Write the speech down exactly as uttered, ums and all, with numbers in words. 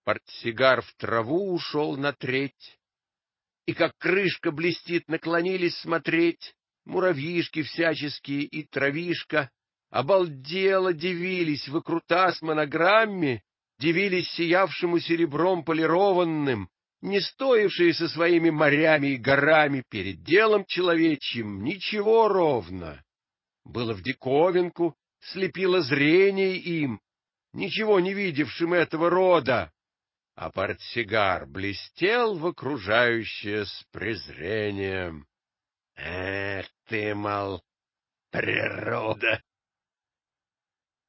Портсигар в траву ушел на треть, и как крышка блестит, наклонились смотреть муравьишки всяческие и травишка. Обалдело дивились выкрутас монограмме, дивились сиявшему серебром полированным, не стоившие со своими морями и горами перед делом человечьим ничего ровно. Было в диковинку, слепило зрение им, ничего не видевшим этого рода, а портсигар блестел в окружающее с презрением. — Эх ты, мол, природа!